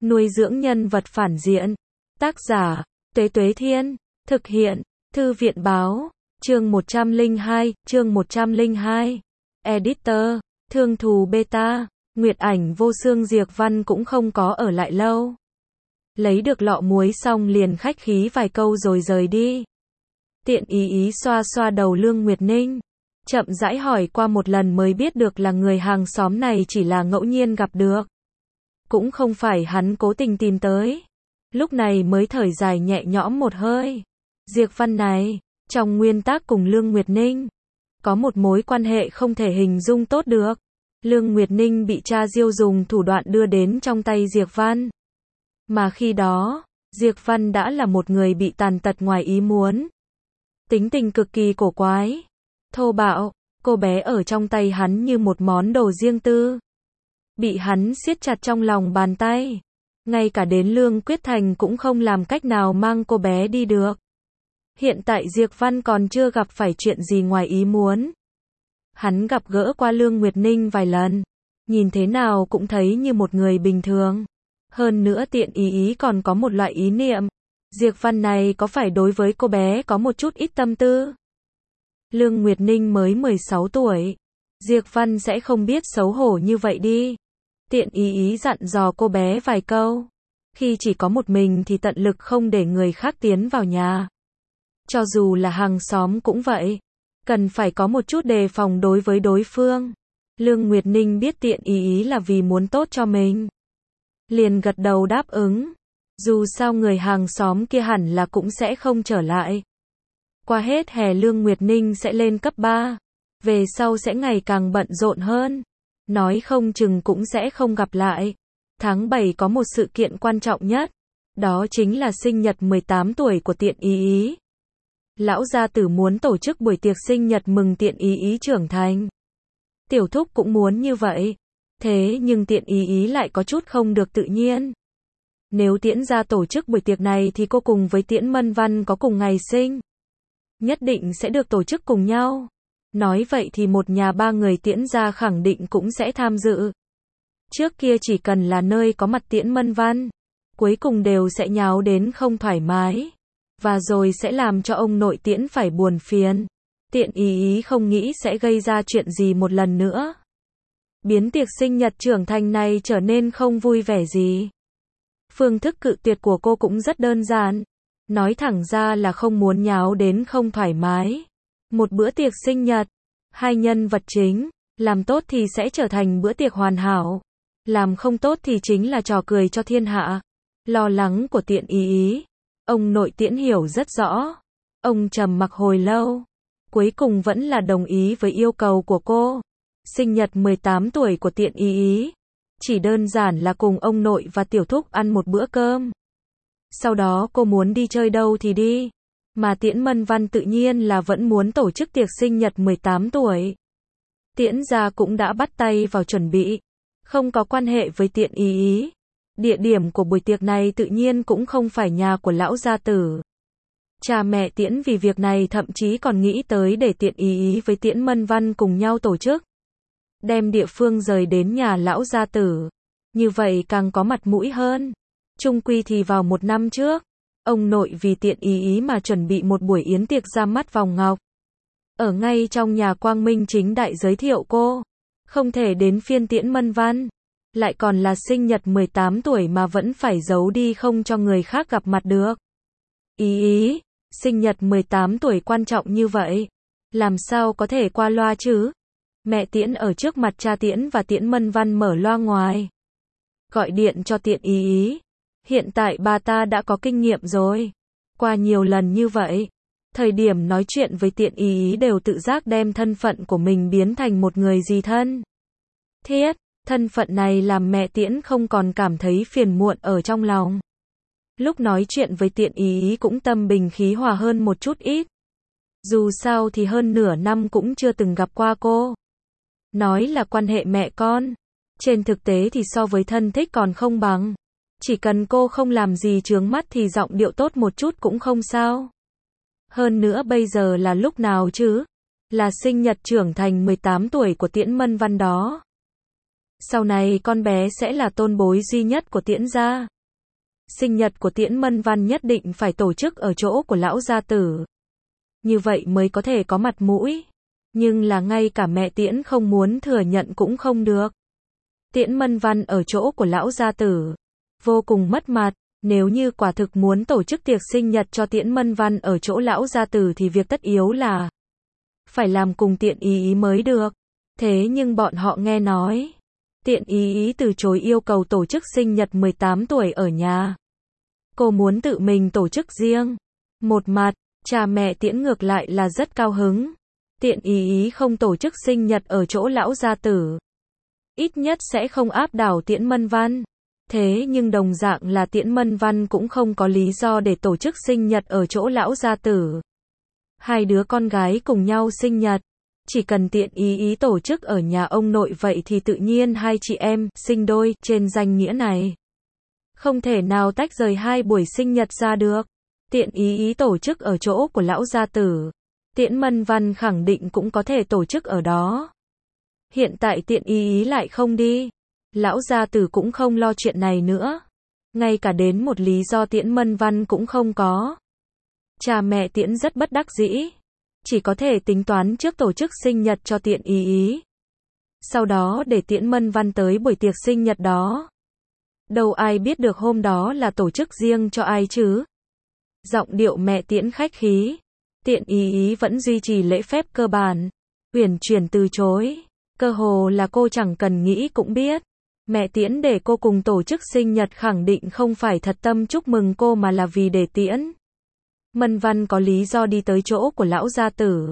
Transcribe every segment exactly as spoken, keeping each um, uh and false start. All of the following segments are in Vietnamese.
Nuôi dưỡng nhân vật phản diện. Tác giả, Tuế Tuế Thiên. Thực hiện, Thư viện Báo. Chương một trăm lẻ hai, chương một trăm lẻ hai. Editor, Thương Thù Beta. Nguyệt Ảnh Vô Xương Diệp Văn cũng không có ở lại lâu. Lấy được lọ muối xong liền khách khí vài câu rồi rời đi. Tiện ý ý xoa xoa đầu Lương Nguyệt Ninh. Chậm rãi hỏi qua một lần mới biết được là người hàng xóm này chỉ là ngẫu nhiên gặp được. Cũng không phải hắn cố tình tìm tới. Lúc này mới thở dài nhẹ nhõm một hơi. Diệp Văn này, trong nguyên tắc cùng Lương Nguyệt Ninh, có một mối quan hệ không thể hình dung tốt được. Lương Nguyệt Ninh bị cha Diêu dùng thủ đoạn đưa đến trong tay Diệp Văn. Mà khi đó, Diệp Văn đã là một người bị tàn tật ngoài ý muốn. Tính tình cực kỳ cổ quái, thô bạo, cô bé ở trong tay hắn như một món đồ riêng tư. Bị hắn siết chặt trong lòng bàn tay. Ngay cả đến Lương Quyết Thành cũng không làm cách nào mang cô bé đi được. Hiện tại Diệp Văn còn chưa gặp phải chuyện gì ngoài ý muốn. Hắn gặp gỡ qua Lương Nguyệt Ninh vài lần. Nhìn thế nào cũng thấy như một người bình thường. Hơn nữa tiện ý ý còn có một loại ý niệm. Diệp Văn này có phải đối với cô bé có một chút ít tâm tư? Lương Nguyệt Ninh mới mười sáu tuổi. Diệp Văn sẽ không biết xấu hổ như vậy đi. Tiện ý ý dặn dò cô bé vài câu. Khi chỉ có một mình thì tận lực không để người khác tiến vào nhà. Cho dù là hàng xóm cũng vậy. Cần phải có một chút đề phòng đối với đối phương. Lương Nguyệt Ninh biết tiện ý ý là vì muốn tốt cho mình. Liền gật đầu đáp ứng. Dù sao người hàng xóm kia hẳn là cũng sẽ không trở lại. Qua hết hè Lương Nguyệt Ninh sẽ lên cấp ba. Về sau sẽ ngày càng bận rộn hơn. Nói không chừng cũng sẽ không gặp lại. Tháng bảy có một sự kiện quan trọng nhất. Đó chính là sinh nhật mười tám tuổi của tiện ý ý. Lão gia tử muốn tổ chức buổi tiệc sinh nhật mừng tiện ý ý trưởng thành. Tiểu thúc cũng muốn như vậy. Thế nhưng tiện ý ý lại có chút không được tự nhiên. Nếu Tiễn gia tổ chức buổi tiệc này thì cô cùng với Tiễn Mân Văn có cùng ngày sinh. Nhất định sẽ được tổ chức cùng nhau. Nói vậy thì một nhà ba người Tiễn gia khẳng định cũng sẽ tham dự. Trước kia chỉ cần là nơi có mặt Tiễn Mân Văn, cuối cùng đều sẽ nháo đến không thoải mái. Và rồi sẽ làm cho ông nội Tiễn phải buồn phiền. Tiện ý ý không nghĩ sẽ gây ra chuyện gì một lần nữa. Biến tiệc sinh nhật trưởng thành này trở nên không vui vẻ gì. Phương thức cự tuyệt của cô cũng rất đơn giản. Nói thẳng ra là không muốn nháo đến không thoải mái. Một bữa tiệc sinh nhật, hai nhân vật chính, làm tốt thì sẽ trở thành bữa tiệc hoàn hảo. Làm không tốt thì chính là trò cười cho thiên hạ. Lo lắng của tiện ý ý. Ông nội Tiễn hiểu rất rõ. Ông trầm mặc hồi lâu. Cuối cùng vẫn là đồng ý với yêu cầu của cô. Sinh nhật mười tám tuổi của tiện ý ý. Chỉ đơn giản là cùng ông nội và tiểu thúc ăn một bữa cơm. Sau đó cô muốn đi chơi đâu thì đi. Mà Tiễn Mân Văn tự nhiên là vẫn muốn tổ chức tiệc sinh nhật mười tám tuổi. Tiễn gia cũng đã bắt tay vào chuẩn bị. Không có quan hệ với tiện ý ý. Địa điểm của buổi tiệc này tự nhiên cũng không phải nhà của lão gia tử. Cha mẹ Tiễn vì việc này thậm chí còn nghĩ tới để tiện ý ý với Tiễn Mân Văn cùng nhau tổ chức. Đem địa phương rời đến nhà lão gia tử. Như vậy càng có mặt mũi hơn. Chung quy thì vào một năm trước, ông nội vì tiện ý ý mà chuẩn bị một buổi yến tiệc ra mắt vòng ngọc. Ở ngay trong nhà Quang Minh chính đại giới thiệu cô. Không thể đến phiên Tiễn Mân Văn. Lại còn là sinh nhật mười tám tuổi mà vẫn phải giấu đi không cho người khác gặp mặt được. Ý ý, sinh nhật mười tám tuổi quan trọng như vậy. Làm sao có thể qua loa chứ? Mẹ Tiễn ở trước mặt cha Tiễn và Tiễn Mân Văn mở loa ngoài. Gọi điện cho tiện ý ý. Hiện tại bà ta đã có kinh nghiệm rồi. Qua nhiều lần như vậy. Thời điểm nói chuyện với tiện ý ý đều tự giác đem thân phận của mình biến thành một người gì thân. Thiết, thân phận này làm mẹ Tiễn không còn cảm thấy phiền muộn ở trong lòng. Lúc nói chuyện với tiện ý ý cũng tâm bình khí hòa hơn một chút ít. Dù sao thì hơn nửa năm cũng chưa từng gặp qua cô. Nói là quan hệ mẹ con. Trên thực tế thì so với thân thích còn không bằng. Chỉ cần cô không làm gì chướng mắt thì giọng điệu tốt một chút cũng không sao. Hơn nữa bây giờ là lúc nào chứ? Là sinh nhật trưởng thành mười tám tuổi của Tiễn Mân Văn đó. Sau này con bé sẽ là tôn bối duy nhất của Tiễn gia. sinh nhật của Tiễn Mân Văn nhất định phải tổ chức ở chỗ của lão gia tử. Như vậy mới có thể có mặt mũi. Nhưng là ngay cả mẹ Tiễn không muốn thừa nhận cũng không được. Tiễn Mân Văn ở chỗ của lão gia tử. Vô cùng mất mặt. Nếu như quả thực muốn tổ chức tiệc sinh nhật cho Tiễn Mân Văn ở chỗ lão gia tử thì việc tất yếu là phải làm cùng Tiện Ý Ý mới được. Thế nhưng bọn họ nghe nói Tiện Ý Ý từ chối yêu cầu tổ chức sinh nhật mười tám tuổi ở nhà. Cô muốn tự mình tổ chức riêng. Một mặt, cha mẹ Tiễn ngược lại là rất cao hứng. Tiện Ý Ý không tổ chức sinh nhật ở chỗ lão gia tử. Ít nhất sẽ không áp đảo Tiễn Mân Văn. Thế nhưng đồng dạng là Tiễn Mân Văn cũng không có lý do để tổ chức sinh nhật ở chỗ lão gia tử. Hai đứa con gái cùng nhau sinh nhật. Chỉ cần Tiện Ý Ý tổ chức ở nhà ông nội vậy thì tự nhiên hai chị em sinh đôi trên danh nghĩa này. Không thể nào tách rời hai buổi sinh nhật ra được. Tiện Ý Ý tổ chức ở chỗ của lão gia tử. Tiễn Mân Văn khẳng định cũng có thể tổ chức ở đó. Hiện tại Tiện Ý Ý lại không đi. Lão gia tử cũng không lo chuyện này nữa. Ngay cả đến một lý do Tiễn Mân Văn cũng không có. Cha mẹ Tiễn rất bất đắc dĩ. Chỉ có thể tính toán trước tổ chức sinh nhật cho Tiện Ý Ý. Sau đó để Tiễn Mân Văn tới buổi tiệc sinh nhật đó. Đâu ai biết được hôm đó là tổ chức riêng cho ai chứ. Giọng điệu mẹ Tiễn khách khí. Tiện Ý Ý vẫn duy trì lễ phép cơ bản. Uyển chuyển từ chối. Cơ hồ là cô chẳng cần nghĩ cũng biết. Mẹ Tiễn để cô cùng tổ chức sinh nhật khẳng định không phải thật tâm chúc mừng cô mà là vì để Tiễn Mân Văn có lý do đi tới chỗ của lão gia tử.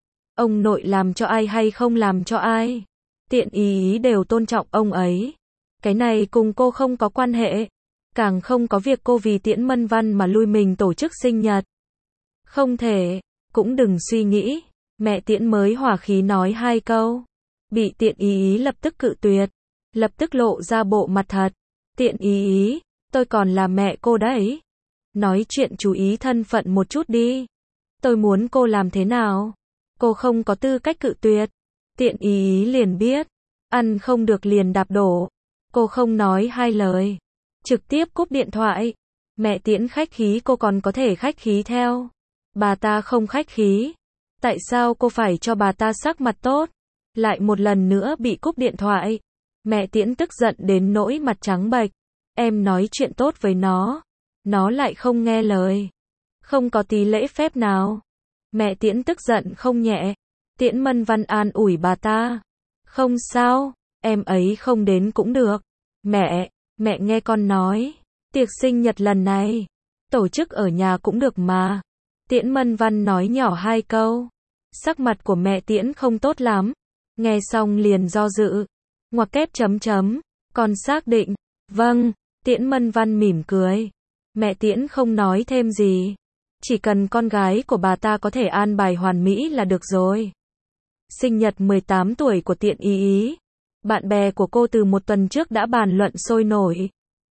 Ông nội làm cho ai hay không làm cho ai. Tiện Ý Ý đều tôn trọng ông ấy. Cái này cùng cô không có quan hệ. Càng không có việc cô vì Tiễn Mân Văn mà lui mình tổ chức sinh nhật. Không thể. Cũng đừng suy nghĩ. Mẹ Tiễn mới hòa khí nói hai câu. Bị Tiện Ý Ý lập tức cự tuyệt. Lập tức lộ ra bộ mặt thật. Tiện Ý Ý, tôi còn là mẹ cô đấy. Nói chuyện chú ý thân phận một chút đi. Tôi muốn cô làm thế nào? Cô không có tư cách cự tuyệt. Tiện Ý Ý liền biết. Ăn không được liền đạp đổ. Cô không nói hai lời. Trực tiếp cúp điện thoại. Mẹ Tiễn khách khí cô còn có thể khách khí theo. Bà ta không khách khí. Tại sao cô phải cho bà ta sắc mặt tốt? Lại một lần nữa bị cúp điện thoại. Mẹ Tiễn tức giận đến nỗi mặt trắng bệch. Em nói chuyện tốt với nó. Nó lại không nghe lời. Không có tí lễ phép nào. Mẹ Tiễn tức giận không nhẹ. Tiễn Mân Văn an ủi bà ta. Không sao, em ấy không đến cũng được. Mẹ, mẹ nghe con nói. Tiệc sinh nhật lần này, tổ chức ở nhà cũng được mà. Tiễn Mân Văn nói nhỏ hai câu. Sắc mặt của mẹ Tiễn không tốt lắm. Nghe xong liền do dự. Ngoặc kép chấm chấm. Con xác định. Vâng. Tiễn Mân Văn mỉm cười. Mẹ Tiễn không nói thêm gì. Chỉ cần con gái của bà ta có thể an bài hoàn mỹ là được rồi. Sinh nhật mười tám tuổi của Tiện Ý Ý. Bạn bè của cô từ một tuần trước đã bàn luận sôi nổi.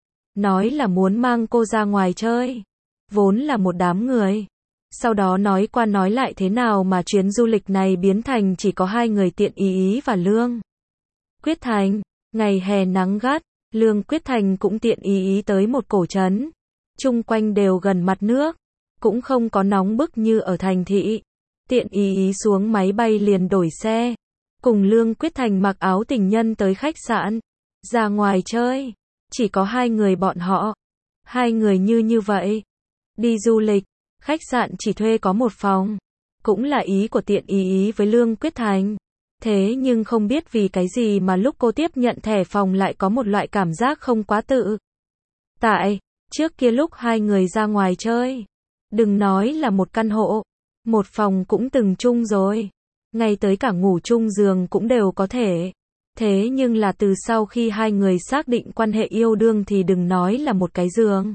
Nói là muốn mang cô ra ngoài chơi. Vốn là một đám người. Sau đó nói qua nói lại thế nào mà chuyến du lịch này biến thành chỉ có hai người Tiện Ý Ý và Lương Quyết Thành. Ngày hè nắng gắt, Lương Quyết Thành cũng Tiện Ý Ý tới một cổ trấn. Chung quanh đều gần mặt nước. Cũng không có nóng bức như ở thành thị. Tiện Ý Ý xuống máy bay liền đổi xe. Cùng Lương Quyết Thành mặc áo tình nhân tới khách sạn. Ra ngoài chơi. Chỉ có hai người bọn họ. Hai người như như vậy. Đi du lịch. Khách sạn chỉ thuê có một phòng. Cũng là ý của Tiện Ý Ý với Lương Quyết Thành. Thế nhưng không biết vì cái gì mà lúc cô tiếp nhận thẻ phòng lại có một loại cảm giác không quá tự tại. Trước kia lúc hai người ra ngoài chơi. Đừng nói là một căn hộ. Một phòng cũng từng chung rồi. Ngay tới cả ngủ chung giường cũng đều có thể. Thế nhưng là từ sau khi hai người xác định quan hệ yêu đương thì đừng nói là một cái giường.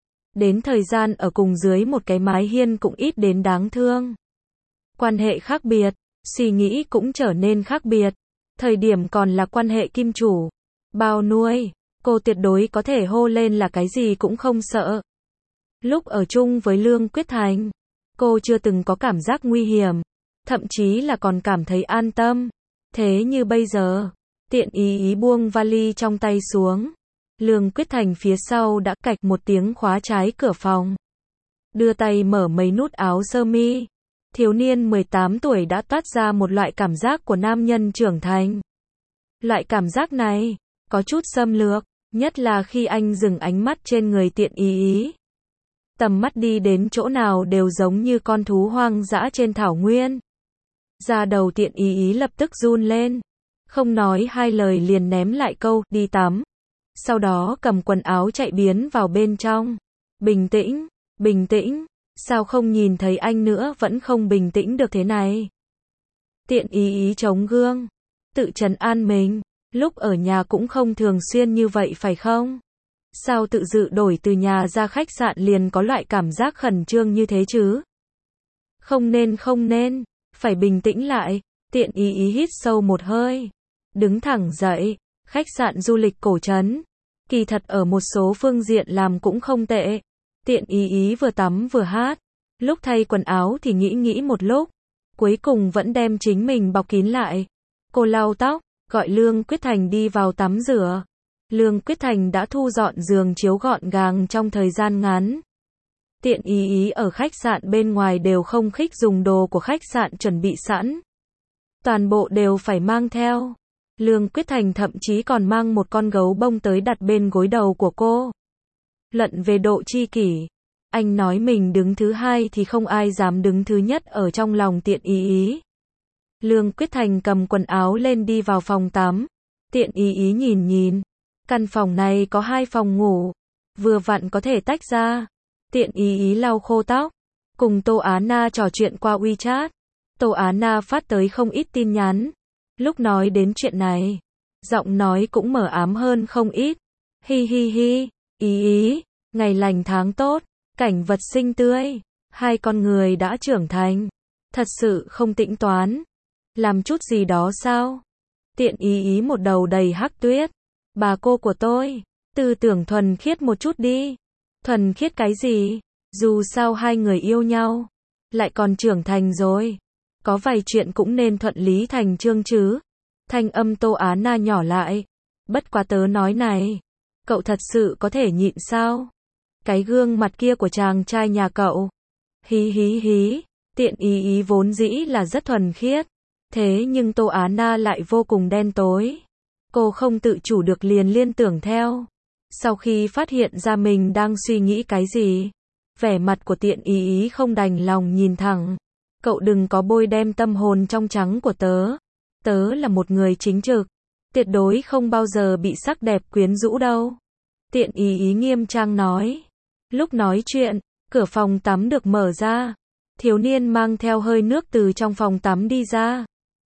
Đến thời gian ở cùng dưới một cái mái hiên cũng ít đến đáng thương. Quan hệ khác biệt, suy nghĩ cũng trở nên khác biệt. Thời điểm còn là quan hệ kim chủ, bao nuôi, cô tuyệt đối có thể hô lên là cái gì cũng không sợ. Lúc ở chung với Lương Quyết Thành, cô chưa từng có cảm giác nguy hiểm, thậm chí là còn cảm thấy an tâm. Thế như bây giờ, Tiện Ý Ý buông vali trong tay xuống, Lương Quyết Thành phía sau đã cạch một tiếng khóa trái cửa phòng. Đưa tay mở mấy nút áo sơ mi. Thiếu niên mười tám tuổi đã toát ra một loại cảm giác của nam nhân trưởng thành. Loại cảm giác này, có chút xâm lược, nhất là khi anh dừng ánh mắt trên người Tiện Ý Ý. Tầm mắt đi đến chỗ nào đều giống như con thú hoang dã trên thảo nguyên. Da đầu Tiện Ý Ý lập tức run lên. Không nói hai lời liền ném lại câu, đi tắm. Sau đó cầm quần áo chạy biến vào bên trong. Bình tĩnh, bình tĩnh, sao không nhìn thấy anh nữa vẫn không bình tĩnh được thế này. Tiện Ý Ý chống gương, tự trấn an mình, lúc ở nhà cũng không thường xuyên như vậy phải không? Sao tự dự đổi từ nhà ra khách sạn liền có loại cảm giác khẩn trương như thế chứ? Không nên không nên, phải bình tĩnh lại. Tiện Ý Ý hít sâu một hơi, đứng thẳng dậy. Khách sạn du lịch cổ trấn, kỳ thật ở một số phương diện làm cũng không tệ. Tiện Ý Ý vừa tắm vừa hát, lúc thay quần áo thì nghĩ nghĩ một lúc, cuối cùng vẫn đem chính mình bọc kín lại. Cô lau tóc, gọi Lương Quyết Thành đi vào tắm rửa. Lương Quyết Thành đã thu dọn giường chiếu gọn gàng trong thời gian ngắn. Tiện Ý Ý ở khách sạn bên ngoài đều không khích dùng đồ của khách sạn chuẩn bị sẵn. Toàn bộ đều phải mang theo. Lương Quyết Thành thậm chí còn mang một con gấu bông tới đặt bên gối đầu của cô. Luận về độ chi kỷ, anh nói mình đứng thứ hai thì không ai dám đứng thứ nhất ở trong lòng Tiện Ý Ý. Lương Quyết Thành cầm quần áo lên đi vào phòng tắm. Tiện Ý Ý nhìn nhìn, căn phòng này có hai phòng ngủ, vừa vặn có thể tách ra. Tiện Ý Ý lau khô tóc, cùng Tô Á Na trò chuyện qua WeChat. Tô Á Na phát tới không ít tin nhắn. Lúc nói đến chuyện này, giọng nói cũng mờ ám hơn không ít. Hi hi hi, Ý Ý, ngày lành tháng tốt, cảnh vật xinh tươi, hai con người đã trưởng thành, thật sự không tĩnh toán. Làm chút gì đó sao? Tiện Ý Ý một đầu đầy hắc tuyết. Bà cô của tôi, tư tưởng thuần khiết một chút đi. Thuần khiết cái gì? Dù sao hai người yêu nhau, lại còn trưởng thành rồi. Có vài chuyện cũng nên thuận lý thành chương chứ. Thanh âm Tô Á Na nhỏ lại. Bất quá tớ nói này, cậu thật sự có thể nhịn sao? Cái gương mặt kia của chàng trai nhà cậu. Hí hí hí, Tiện Ý Ý vốn dĩ là rất thuần khiết. Thế nhưng Tô Á Na lại vô cùng đen tối. Cô không tự chủ được liền liên tưởng theo. Sau khi phát hiện ra mình đang suy nghĩ cái gì, vẻ mặt của Tiện Ý Ý không đành lòng nhìn thẳng. Cậu đừng có bôi đem tâm hồn trong trắng của tớ. Tớ là một người chính trực, tuyệt đối không bao giờ bị sắc đẹp quyến rũ đâu. Tiện Ý Ý nghiêm trang nói. Lúc nói chuyện, cửa phòng tắm được mở ra. Thiếu niên mang theo hơi nước từ trong phòng tắm đi ra.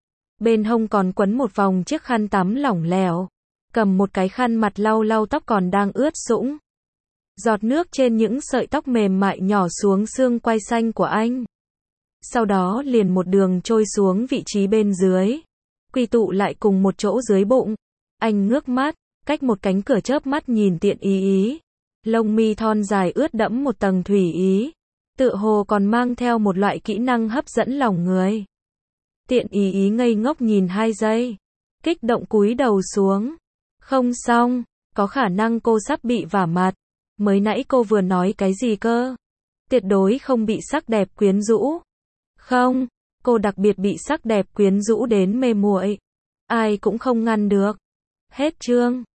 Bên hông còn quấn một vòng chiếc khăn tắm lỏng lẻo. Cầm một cái khăn mặt lau lau tóc còn đang ướt sũng. Giọt nước trên những sợi tóc mềm mại nhỏ xuống xương quai xanh của anh. Sau đó liền một đường trôi xuống vị trí bên dưới. Quy tụ lại cùng một chỗ dưới bụng. Anh ngước mắt, cách một cánh cửa chớp mắt nhìn Tiện Ý Ý. Lông mi thon dài ướt đẫm một tầng thủy ý. Tựa hồ còn mang theo một loại kỹ năng hấp dẫn lòng người. Tiện Ý Ý ngây ngốc nhìn hai giây. Kích động cúi đầu xuống. Không xong, có khả năng cô sắp bị vả mặt. Mới nãy cô vừa nói cái gì cơ? Tuyệt đối không bị sắc đẹp quyến rũ. Không, cô đặc biệt bị sắc đẹp quyến rũ đến mê muội. Ai cũng không ngăn được. Hết chương.